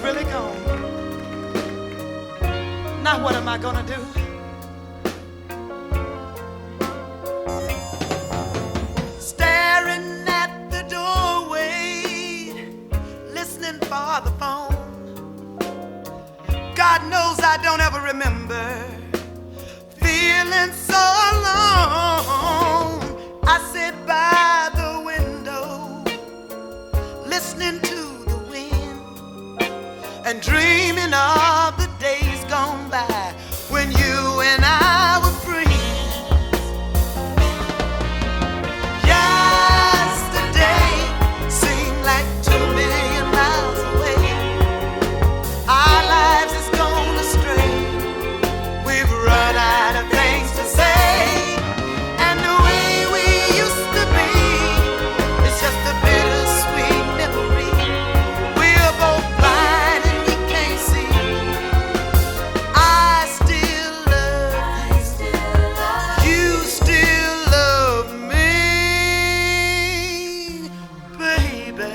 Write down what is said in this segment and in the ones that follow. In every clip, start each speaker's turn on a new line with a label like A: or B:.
A: really gone. Now what am I gonna do? Staring at the doorway, listening for the phone. God knows I don't ever remember feeling so alone. I sit by the window, listening to the wind and dreaming of the days gone by when you and I were friends. Yesterday seemed like 2,000,000 miles away. Our lives has gone astray. We've run out of things to say, and the way we used to be is just a bittersweet memory. We're both blind and we can't see. I still love you. You still love me, baby.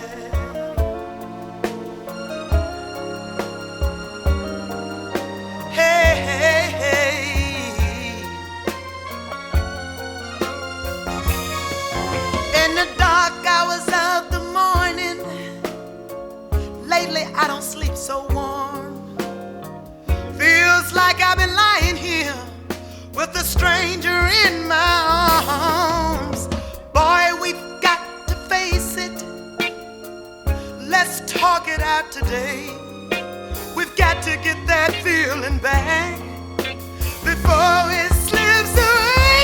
A: Hey, hey, hey. In the dark hours of the morning, lately I don't sleep so warm. Feels like I've been lying here with a stranger in my arms. Boy, we've got to face it. Let's talk it out today. We've got to get that feeling back before it slips away.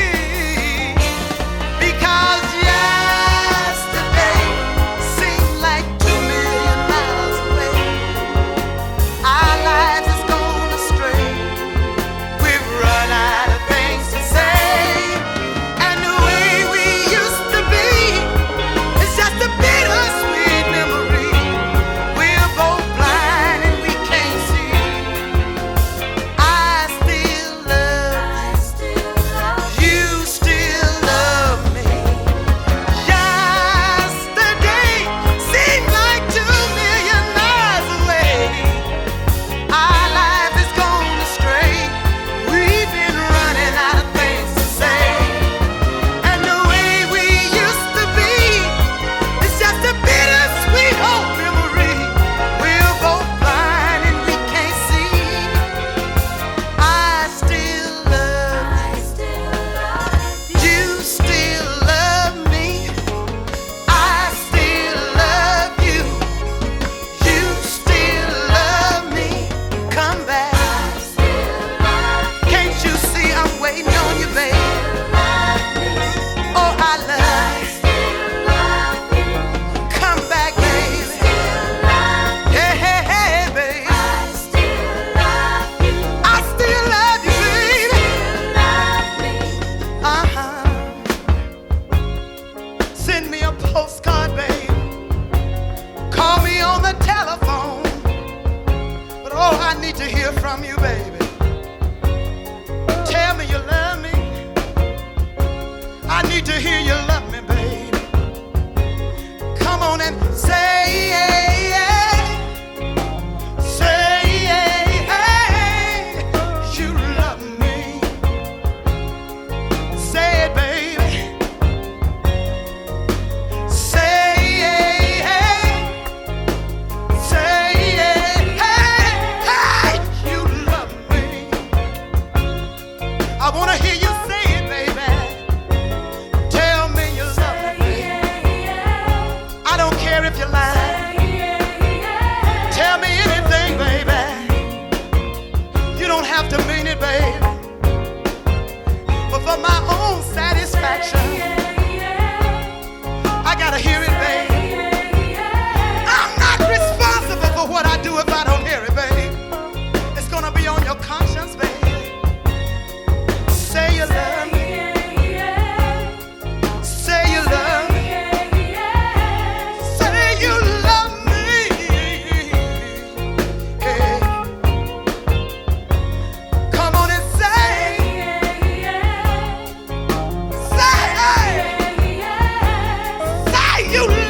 A: Because yesterday seemed like 2,000,000 miles away. Our lives has gone astray. We've run out of things to say, and the way we used to be is just a bittersweet memory. We're both blind and we can't see. I still love you. Still love me. Yesterday seemed like 2,000,000 miles away. Our life has gone astray. We've been running out of things to say, and the way we used to be is just a bittersweet old memory. We're both blind and we can't see. I still love you. Still love me. I still love you. You still love me. Come back. Can't you see I'm waiting on you, babe? Oh, I love you. Come back, baby. Hey, hey, hey, baby. I still love you, baby. Uh-huh. Send me a postcard, babe. Call me on the telephone. But oh, I need to hear from you, baby. Tell me you love me. I need to hear you love me, baby. Come on and say, you love me. Say it, baby. Say, you love me. I wanna hear you say it, baby. Tell me you love me. I don't care if you lie. Tell me anything, baby. You don't have to mean it, baby. But for my own satisfaction, I gotta hear it, baby. I'm not responsible for what I do if I don't hear it, baby. It's gonna be on your conscience, baby. Say you love me. Say you love me. Say you love me. Hey. Come on and say you